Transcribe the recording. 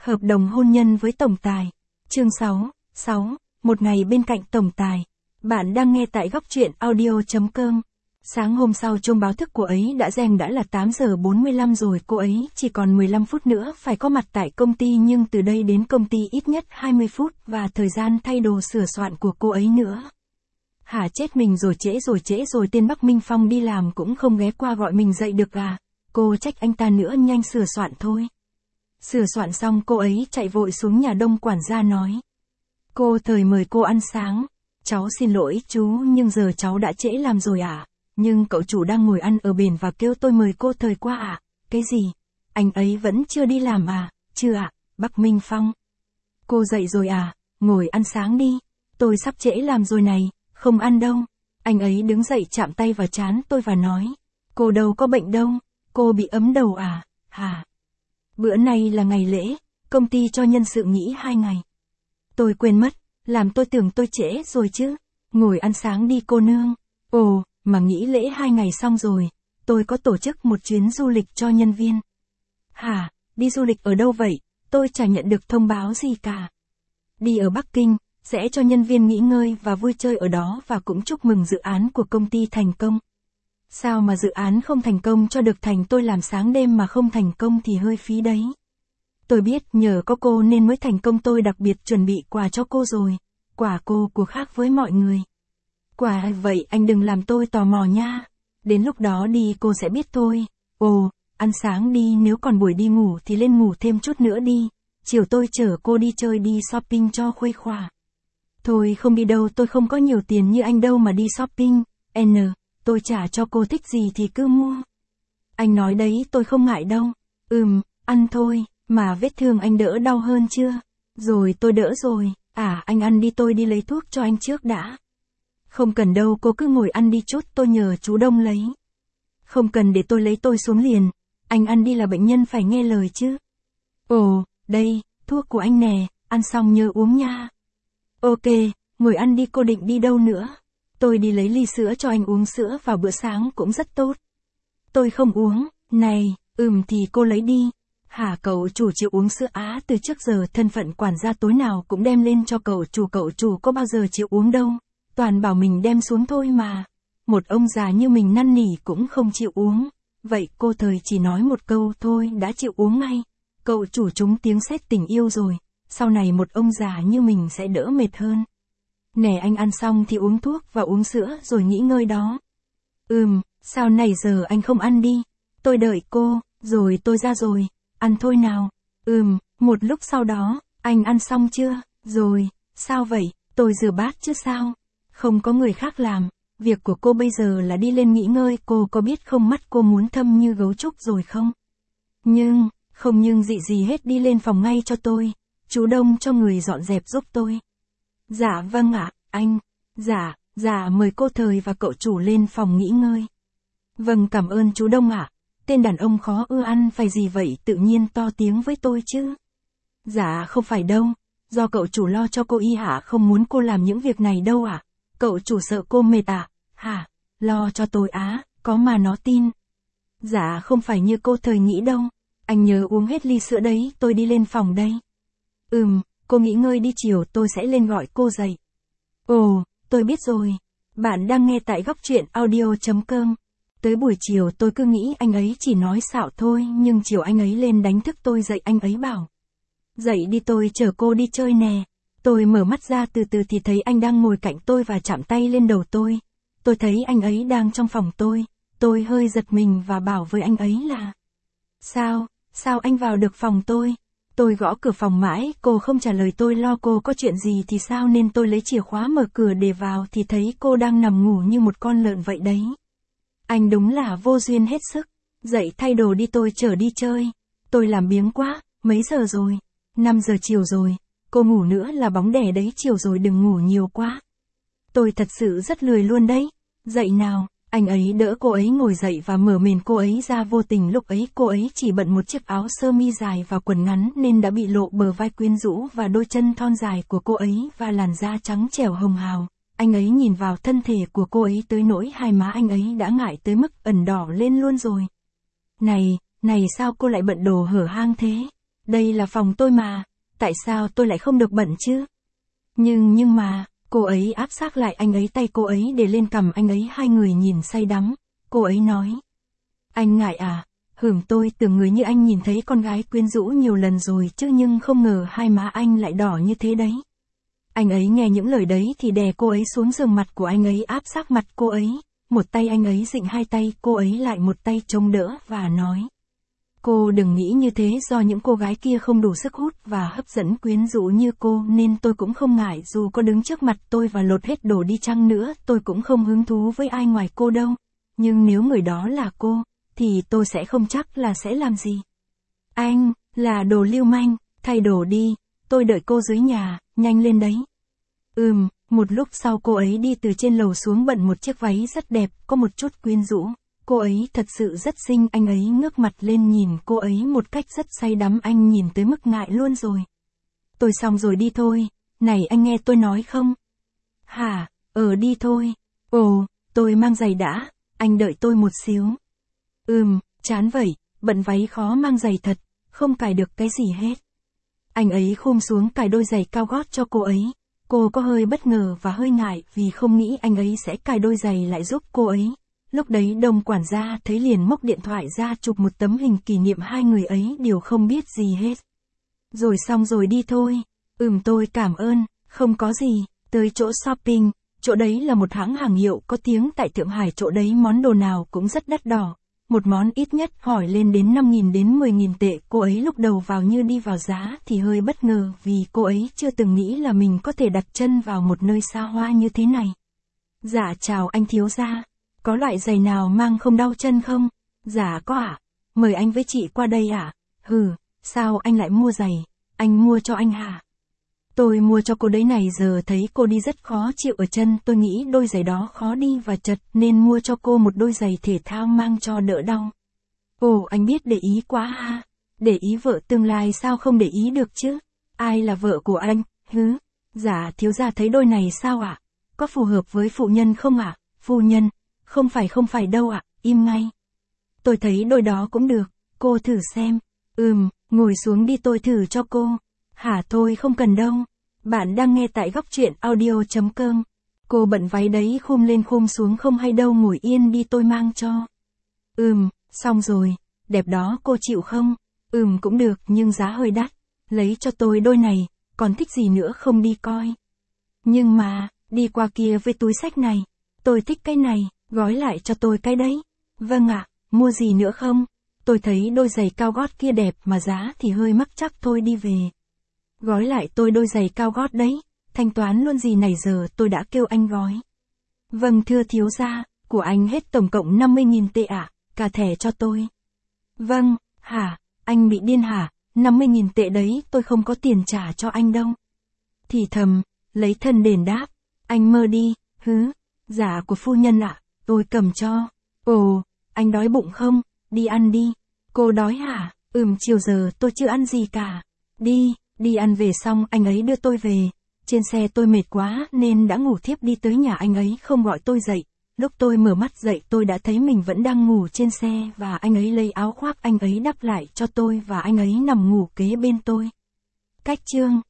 Hợp đồng hôn nhân với tổng tài. Chương 6, một ngày bên cạnh tổng tài. Bạn đang nghe tại góc truyện audio.com. Sáng hôm sau chuông báo thức cô ấy đã reng đã là 8 giờ 45 rồi, cô ấy chỉ còn 15 phút nữa phải có mặt tại công ty, nhưng từ đây đến công ty ít nhất 20 phút và thời gian thay đồ sửa soạn của cô ấy nữa. Hả, chết mình rồi, trễ rồi, tên Bắc Minh Phong đi làm cũng không ghé qua gọi mình dậy được à? Cô trách anh ta nữa, nhanh sửa soạn thôi. Sửa soạn xong cô ấy chạy vội xuống nhà đông quản gia nói. Cô Thời mời cô ăn sáng. Cháu xin lỗi chú, nhưng giờ cháu đã trễ làm rồi ạ. Nhưng cậu chủ đang ngồi ăn ở bển và kêu tôi mời cô Thời qua ạ. Cái gì? Anh ấy vẫn chưa đi làm à? Chưa ạ, Bắc Minh Phong. Cô dậy rồi à? Ngồi ăn sáng đi. Tôi sắp trễ làm rồi này, không ăn đâu. Anh ấy đứng dậy chạm tay vào trán tôi và nói. Cô đâu có bệnh đâu, cô bị ấm đầu à? Hả? Bữa nay là ngày lễ, công ty cho nhân sự nghỉ 2 ngày. Tôi quên mất, làm tôi tưởng tôi trễ rồi chứ. Ngồi ăn sáng đi cô nương. Ồ, mà nghỉ lễ 2 ngày xong rồi, tôi có tổ chức một chuyến du lịch cho nhân viên. Hả, đi du lịch ở đâu vậy? Tôi chả nhận được thông báo gì cả. Đi ở Bắc Kinh, sẽ cho nhân viên nghỉ ngơi và vui chơi ở đó và cũng chúc mừng dự án của công ty thành công. Sao mà dự án không thành công cho được thành, tôi làm sáng đêm mà không thành công thì hơi phí đấy. Tôi biết nhờ có cô nên mới thành công, tôi đặc biệt chuẩn bị quà cho cô rồi. Quà cô của khác với mọi người. Quà vậy anh đừng làm tôi tò mò nha. Đến lúc đó đi cô sẽ biết thôi. Ồ, ăn sáng đi, nếu còn buổi đi ngủ thì lên ngủ thêm chút nữa đi. Chiều tôi chở cô đi chơi, đi shopping cho khuây khỏa. Thôi không đi đâu, tôi không có nhiều tiền như anh đâu mà đi shopping. Tôi trả cho cô, thích gì thì cứ mua. Anh nói đấy, tôi không ngại đâu. Ăn thôi, mà vết thương anh đỡ đau hơn chưa? Rồi, tôi đỡ rồi. À, anh ăn đi, tôi đi lấy thuốc cho anh trước đã. Không cần đâu, cô cứ ngồi ăn đi chút, tôi nhờ chú Đông lấy. Không cần, để tôi lấy, tôi xuống liền. Anh ăn đi, là bệnh nhân phải nghe lời chứ. Ồ, đây, thuốc của anh nè, ăn xong nhớ uống nha. Ok, ngồi ăn đi, cô định đi đâu nữa? Tôi đi lấy ly sữa cho anh uống, sữa vào bữa sáng cũng rất tốt. Tôi không uống, này, thì cô lấy đi. Hả, cậu chủ chịu uống sữa á? Từ trước giờ thân phận quản gia tối nào cũng đem lên cho cậu chủ có bao giờ chịu uống đâu. Toàn bảo mình đem xuống thôi mà. Một ông già như mình năn nỉ cũng không chịu uống. Vậy cô Thời chỉ nói một câu thôi đã chịu uống ngay. Cậu chủ trúng tiếng sét tình yêu rồi. Sau này một ông già như mình sẽ đỡ mệt hơn. Nè, anh ăn xong thì uống thuốc và uống sữa rồi nghỉ ngơi đó. Sao này giờ anh không ăn đi? Tôi đợi cô, rồi tôi ra rồi. Ăn thôi nào. Một lúc sau đó, anh ăn xong chưa? Rồi, sao vậy? Tôi rửa bát chứ sao? Không có người khác làm. Việc của cô bây giờ là đi lên nghỉ ngơi, cô có biết không, mắt cô muốn thâm như gấu trúc rồi không? Không nhưng gì hết, đi lên phòng ngay cho tôi. Chú Đông cho người dọn dẹp giúp tôi. Dạ vâng ạ, anh. Dạ mời cô Thời và cậu chủ lên phòng nghỉ ngơi. Vâng, cảm ơn chú Đông ạ. Tên đàn ông khó ưa ăn phải gì vậy, tự nhiên to tiếng với tôi chứ. Dạ không phải đâu, do cậu chủ lo cho cô y hả, không muốn cô làm những việc này đâu ạ. Cậu chủ sợ cô mệt à? Hả, lo cho tôi á, có mà nó tin. Dạ không phải như cô Thời nghĩ đâu. Anh nhớ uống hết ly sữa đấy, tôi đi lên phòng đây. Cô nghỉ ngơi đi, chiều tôi sẽ lên gọi cô dậy. Ồ, tôi biết rồi. Bạn đang nghe tại góc truyện audio.com. Tới buổi chiều tôi cứ nghĩ anh ấy chỉ nói xạo thôi, nhưng chiều anh ấy lên đánh thức tôi dậy, anh ấy bảo. Dậy đi, tôi chở cô đi chơi nè. Tôi mở mắt ra từ từ thì thấy anh đang ngồi cạnh tôi và chạm tay lên đầu tôi. Tôi thấy anh ấy đang trong phòng tôi hơi giật mình và bảo với anh ấy là. Sao anh vào được phòng tôi? Tôi gõ cửa phòng mãi, cô không trả lời, tôi lo cô có chuyện gì thì sao nên tôi lấy chìa khóa mở cửa để vào thì thấy cô đang nằm ngủ như một con lợn vậy đấy. Anh đúng là vô duyên hết sức. Dậy thay đồ đi, tôi chở đi chơi. Tôi làm biếng quá, mấy giờ rồi? 5 giờ chiều rồi. Cô ngủ nữa là bóng đè đấy, chiều rồi đừng ngủ nhiều quá. Tôi thật sự rất lười luôn đấy. Dậy nào. Anh ấy đỡ cô ấy ngồi dậy và mở mền cô ấy ra, vô tình lúc ấy cô ấy chỉ bận một chiếc áo sơ mi dài và quần ngắn nên đã bị lộ bờ vai quyến rũ và đôi chân thon dài của cô ấy và làn da trắng trẻo hồng hào. Anh ấy nhìn vào thân thể của cô ấy tới nỗi hai má anh ấy đã ngại tới mức ẩn đỏ lên luôn rồi. Này sao cô lại bận đồ hở hang thế? đây là phòng tôi mà, tại sao tôi lại không được bận chứ? Nhưng mà, cô ấy áp sát lại anh ấy, tay cô ấy để lên cằm anh ấy, hai người nhìn say đắm. Cô ấy nói, anh ngại à? Tôi tưởng người như anh nhìn thấy con gái quyến rũ nhiều lần rồi chứ, nhưng không ngờ hai má anh lại đỏ như thế đấy. Anh ấy nghe những lời đấy thì đè cô ấy xuống giường, mặt của anh ấy áp sát mặt cô ấy, một tay anh ấy dịnh hai tay cô ấy lại, một tay chống đỡ và nói, cô đừng nghĩ như thế, do những cô gái kia không đủ sức hút và hấp dẫn quyến rũ như cô nên tôi cũng không ngại, dù có đứng trước mặt tôi và lột hết đồ đi chăng nữa, tôi cũng không hứng thú với ai ngoài cô đâu. Nhưng nếu người đó là cô, thì tôi sẽ không chắc là sẽ làm gì. Anh, là đồ lưu manh, thay đồ đi, tôi đợi cô dưới nhà, nhanh lên đấy. Một lúc sau cô ấy đi từ trên lầu xuống bận một chiếc váy rất đẹp, có một chút quyến rũ. Cô ấy thật sự rất xinh, anh ấy ngước mặt lên nhìn cô ấy một cách rất say đắm, anh nhìn tới mức ngại luôn rồi. Tôi xong rồi đi thôi, này anh nghe tôi nói không? Hả, đi thôi. Ồ, tôi mang giày đã, anh đợi tôi một xíu. Chán vậy, bận váy khó mang giày thật, không cài được cái gì hết. Anh ấy khum xuống cài đôi giày cao gót cho cô ấy. Cô có hơi bất ngờ và hơi ngại vì không nghĩ anh ấy sẽ cài đôi giày lại giúp cô ấy. Lúc đấy đồng quản gia thấy liền móc điện thoại ra chụp một tấm hình kỷ niệm, hai người ấy đều không biết gì hết. Rồi xong rồi đi thôi. Tôi cảm ơn, không có gì. Tới chỗ shopping, chỗ đấy là một hãng hàng hiệu có tiếng tại Thượng Hải, chỗ đấy món đồ nào cũng rất đắt đỏ. Một món ít nhất hỏi lên đến 5.000 đến 10.000 tệ, cô ấy lúc đầu vào như đi vào giá thì hơi bất ngờ vì cô ấy chưa từng nghĩ là mình có thể đặt chân vào một nơi xa hoa như thế này. Dạ chào anh thiếu gia, có loại giày nào mang không đau chân không? Dạ có ạ, mời anh với chị qua đây ạ. Sao anh lại mua giày, anh mua cho anh hả? Tôi mua cho cô đấy này, giờ thấy cô đi rất khó chịu ở chân, tôi nghĩ đôi giày đó khó đi và chật nên mua cho cô một đôi giày thể thao mang cho đỡ đau. Ồ, anh biết để ý quá ha. Để ý vợ tương lai sao không để ý được chứ? Ai là vợ của anh? Dạ thiếu gia thấy đôi này sao ạ? Có phù hợp với phụ nhân không ạ? Phu nhân, không phải đâu ạ, im ngay. Tôi thấy đôi đó cũng được, cô thử xem. Ngồi xuống đi tôi thử cho cô. Hả, thôi không cần đâu. Bạn đang nghe tại góc truyện audio.com. Cô bận váy đấy, khum lên khum xuống không hay đâu, ngồi yên đi tôi mang cho. Xong rồi, đẹp đó, cô chịu không? Cũng được nhưng giá hơi đắt. Lấy cho tôi đôi này, còn thích gì nữa không đi coi. Nhưng mà, đi qua kia với túi xách này. Tôi thích cái này, gói lại cho tôi cái đấy. Vâng ạ, mua gì nữa không? Tôi thấy đôi giày cao gót kia đẹp mà giá thì hơi mắc, chắc thôi đi về. Gói lại tôi đôi giày cao gót đấy, thanh toán luôn gì này, giờ tôi đã kêu anh gói. Vâng thưa thiếu gia, của anh hết tổng cộng 50.000 tệ ạ, cả thẻ cho tôi. Vâng, hả, anh bị điên hả, 50.000 tệ đấy tôi không có tiền trả cho anh đâu. Thì thầm, lấy thân đền đáp, anh mơ đi, giả của phu nhân ạ, tôi cầm cho. Ồ, anh đói bụng không, đi ăn đi. Cô đói hả, chiều giờ tôi chưa ăn gì cả. Đi ăn về xong anh ấy đưa tôi về. Trên xe tôi mệt quá nên đã ngủ thiếp đi tới nhà anh ấy không gọi tôi dậy. Lúc tôi mở mắt dậy tôi đã thấy mình vẫn đang ngủ trên xe và anh ấy lấy áo khoác anh ấy đắp lại cho tôi và anh ấy nằm ngủ kế bên tôi. Cách chương